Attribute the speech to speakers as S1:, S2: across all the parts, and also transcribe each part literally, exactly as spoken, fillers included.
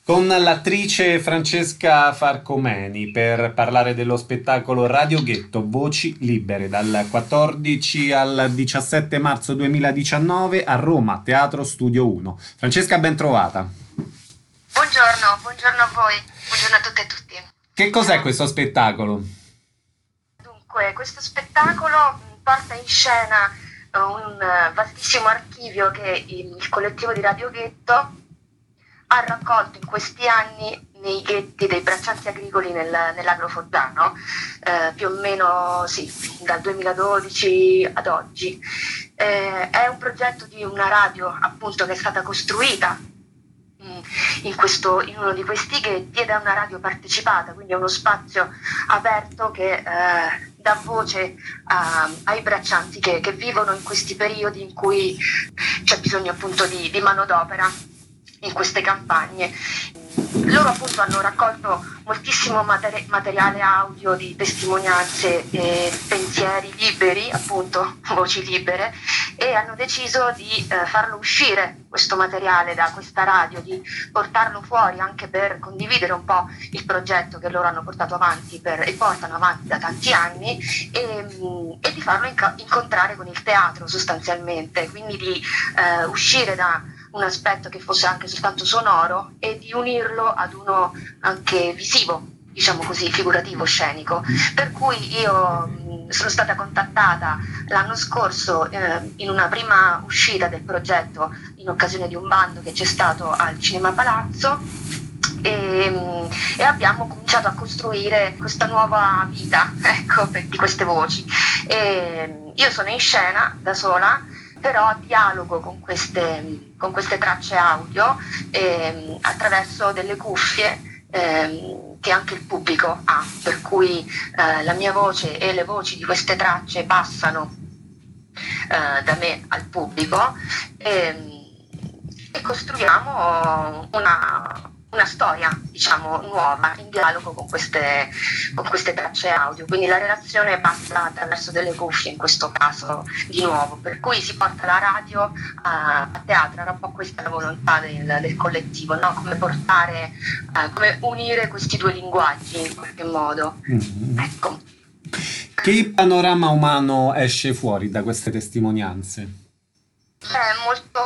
S1: con l'attrice Francesca Farcomeni per parlare dello spettacolo Radio Ghetto, Voci Libere, dal quattordici al diciassette marzo duemiladiciannove a Roma, Teatro Studio uno. Francesca, ben trovata.
S2: Buongiorno, buongiorno a voi, buongiorno a tutte e tutti.
S1: Che cos'è questo spettacolo?
S2: Dunque, questo spettacolo mh, porta in scena eh, un eh, vastissimo archivio che il, il collettivo di Radio Ghetto ha raccolto in questi anni nei ghetti dei braccianti agricoli nel, nell'Agrofoggiano, eh, più o meno sì, dal duemiladodici ad oggi. Eh, è un progetto di una radio appunto che è stata costruita in, questo, in uno di questi ghetti ed è una radio partecipata, quindi è uno spazio aperto che eh, dà voce a, ai braccianti che, che vivono in questi periodi in cui c'è bisogno appunto di, di manodopera in queste campagne. Loro appunto hanno raccolto moltissimo materi- materiale audio di testimonianze e pensieri liberi, appunto voci libere, e hanno deciso di eh, farlo uscire questo materiale da questa radio, di portarlo fuori anche per condividere un po' il progetto che loro hanno portato avanti per, e portano avanti da tanti anni e, e di farlo inca- incontrare con il teatro sostanzialmente, quindi di eh, uscire da un aspetto che fosse anche soltanto sonoro e di unirlo ad uno anche visivo, diciamo così, figurativo, scenico. Per cui io mh, sono stata contattata l'anno scorso eh, in una prima uscita del progetto in occasione di un bando che c'è stato al Cinema Palazzo e, mh, e abbiamo cominciato a costruire questa nuova vita, ecco, per, di queste voci. E, io sono in scena da sola, però dialogo con queste, con queste tracce audio ehm, attraverso delle cuffie ehm, che anche il pubblico ha, per cui eh, la mia voce e le voci di queste tracce passano eh, da me al pubblico e, e costruiamo una, una storia, diciamo, nuova in dialogo con queste, con queste tracce audio. Quindi la relazione passa attraverso delle cuffie in questo caso di nuovo, per cui si porta la radio a, a teatro. Era un po' questa la volontà del, del collettivo, no? Come portare, eh, come unire questi due linguaggi in qualche modo.
S1: Mm.
S2: Ecco.
S1: Che panorama umano esce fuori da queste testimonianze?
S2: È molto,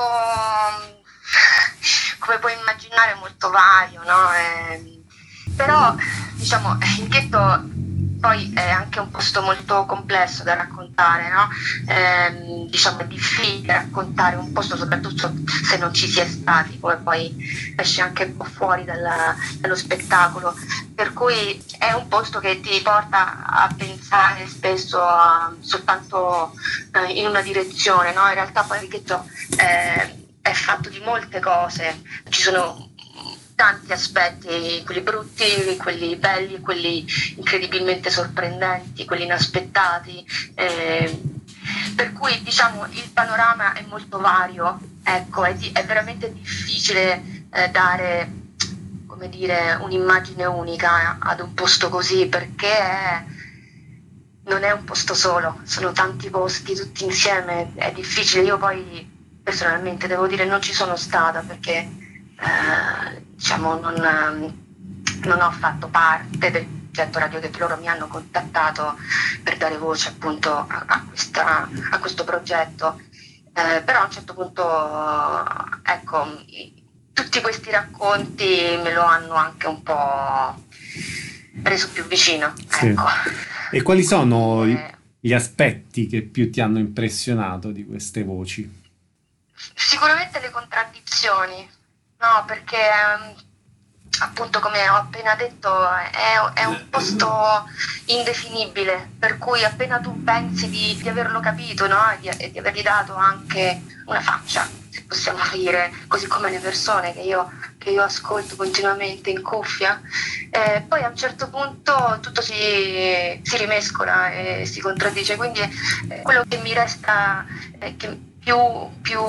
S2: come puoi immaginare, molto vario, no? Eh, però diciamo il ghetto poi è anche un posto molto complesso da raccontare, no? Eh, diciamo è difficile raccontare un posto, soprattutto se non ci si è stati, come poi esce anche un po' fuori dalla, dallo spettacolo, per cui è un posto che ti porta a pensare spesso a, soltanto eh, in una direzione, no? In realtà poi il ghetto eh, è fatto di molte cose, ci sono tanti aspetti, quelli brutti, quelli belli, quelli incredibilmente sorprendenti, quelli inaspettati, eh, per cui diciamo il panorama è molto vario, ecco, è, di- è veramente difficile eh, dare, come dire, un'immagine unica ad un posto così, perché è- non è un posto solo, sono tanti posti tutti insieme, è difficile. Io poi personalmente devo dire non ci sono stata perché eh, diciamo non, ehm, non ho fatto parte del progetto Radio che loro mi hanno contattato per dare voce appunto a, a questa- a questo progetto. Eh, però a un certo punto ecco, i- tutti questi racconti me lo hanno anche un po' reso più vicino,
S1: Sì.
S2: ecco.
S1: E quali sono i-
S2: Eh,
S1: gli aspetti che più ti hanno impressionato di queste voci?
S2: Sicuramente le contraddizioni, no, perché ehm, appunto come ho appena detto è, è un posto indefinibile, per cui appena tu pensi di, di averlo capito, no, e di, e di avergli dato anche una faccia, se possiamo dire, così come le persone che io, che io ascolto continuamente in cuffia, eh, poi a un certo punto tutto si, si rimescola e si contraddice, quindi eh, quello che mi resta eh, che più, più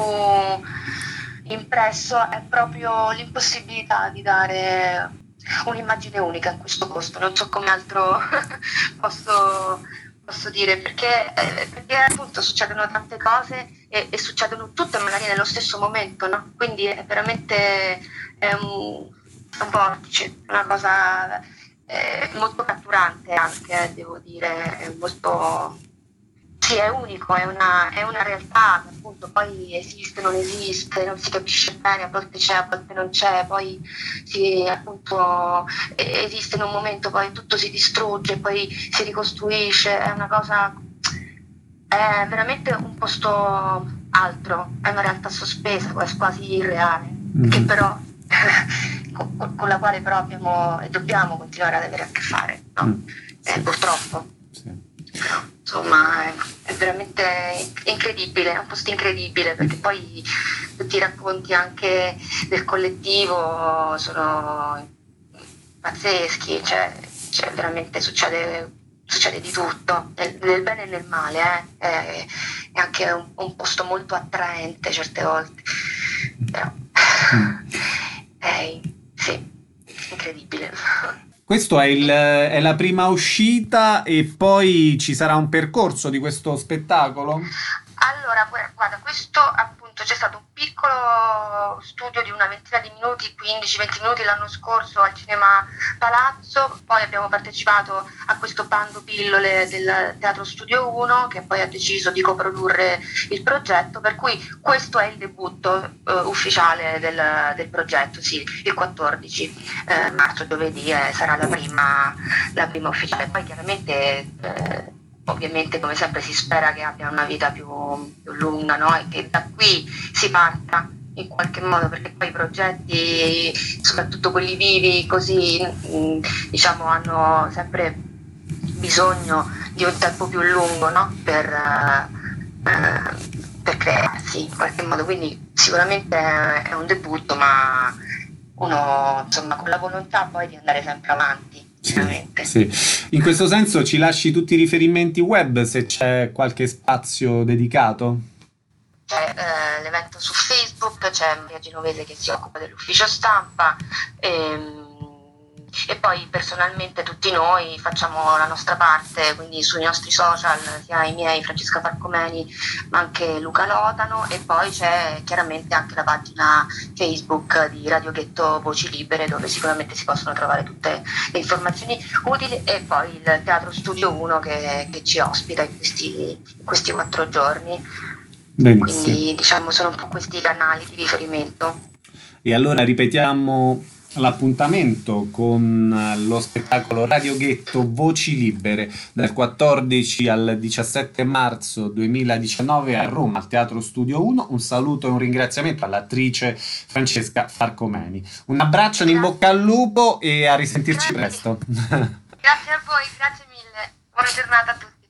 S2: impresso è proprio l'impossibilità di dare un'immagine unica in questo posto, non so come altro posso, posso dire, perché, eh, perché appunto succedono tante cose e, e succedono tutte magari nello stesso momento, no? Quindi è veramente è un, un vortice, una cosa eh, molto catturante anche, eh, devo dire, è molto... Sì, è unico, è una, è una realtà che appunto poi esiste, non esiste, non si capisce bene, a volte c'è, a volte non c'è, poi si, appunto eh, esiste in un momento, poi tutto si distrugge, poi si ricostruisce, è una cosa, è veramente un posto altro, è una realtà sospesa, quasi quasi irreale, che
S1: Mhm.
S2: però con, con la quale però abbiamo e dobbiamo continuare ad avere a che fare, no?
S1: Mm.
S2: Eh,
S1: Sì.
S2: purtroppo.
S1: Sì.
S2: Però, insomma, è, è veramente incredibile, è un posto incredibile perché poi tutti i racconti anche del collettivo sono pazzeschi, cioè, cioè veramente succede, succede di tutto, nel, nel bene e nel male, eh. È, è anche un, un posto molto attraente certe volte, però
S1: Mm.
S2: è, sì, incredibile.
S1: Questo è, il- è la prima uscita e poi ci sarà un percorso di questo spettacolo?
S2: Allora, guarda, guarda, questo appunto c'è stato un piccolo studio di una ventina di minuti, quindici venti minuti l'anno scorso al Cinema Palazzo, poi abbiamo partecipato a questo bando pillole del Teatro Studio uno che poi ha deciso di coprodurre il progetto, per cui questo è il debutto eh, ufficiale del, del progetto, sì, il quattordici eh, marzo, giovedì, eh, sarà la prima, la prima ufficiale. Poi chiaramente... Eh, ovviamente come sempre si spera che abbia una vita più, più lunga, no? E che da qui si parta in qualche modo, perché poi i progetti, soprattutto quelli vivi, così mh, diciamo hanno sempre bisogno di un tempo più lungo, no? Per, eh, per crearsi in qualche modo, quindi sicuramente è un debutto, ma uno insomma con la volontà poi di andare sempre avanti,
S1: Sì,
S2: chiaramente.
S1: sì. In questo senso ci lasci tutti i riferimenti web se c'è qualche spazio dedicato?
S2: C'è eh, l'evento su Facebook, c'è Maria Genovese che si occupa dell'ufficio stampa ehm, e poi personalmente tutti noi facciamo la nostra parte, quindi sui nostri social, sia i miei Francesca Farcomeni ma anche Luca Lotano, e poi c'è chiaramente anche la pagina Facebook di Radio Ghetto Voci Libere, dove sicuramente si possono trovare tutte le informazioni utili, e poi il Teatro Studio uno che, che ci ospita in questi, in questi quattro giorni.
S1: Benissimo.
S2: Quindi diciamo sono un po' questi i canali di riferimento.
S1: E allora ripetiamo l'appuntamento con eh, lo spettacolo Radio Ghetto Voci Libere dal quattordici al diciassette marzo duemiladiciannove a Roma, al Teatro Studio uno. Un saluto e un ringraziamento all'attrice Francesca Farcomeni. Un abbraccio, un in bocca al lupo e a risentirci
S2: Grazie,
S1: presto.
S2: grazie a voi, grazie mille. Buona giornata a tutti.